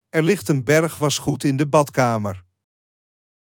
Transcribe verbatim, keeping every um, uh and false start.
Er ligt een berg wasgoed in de badkamer.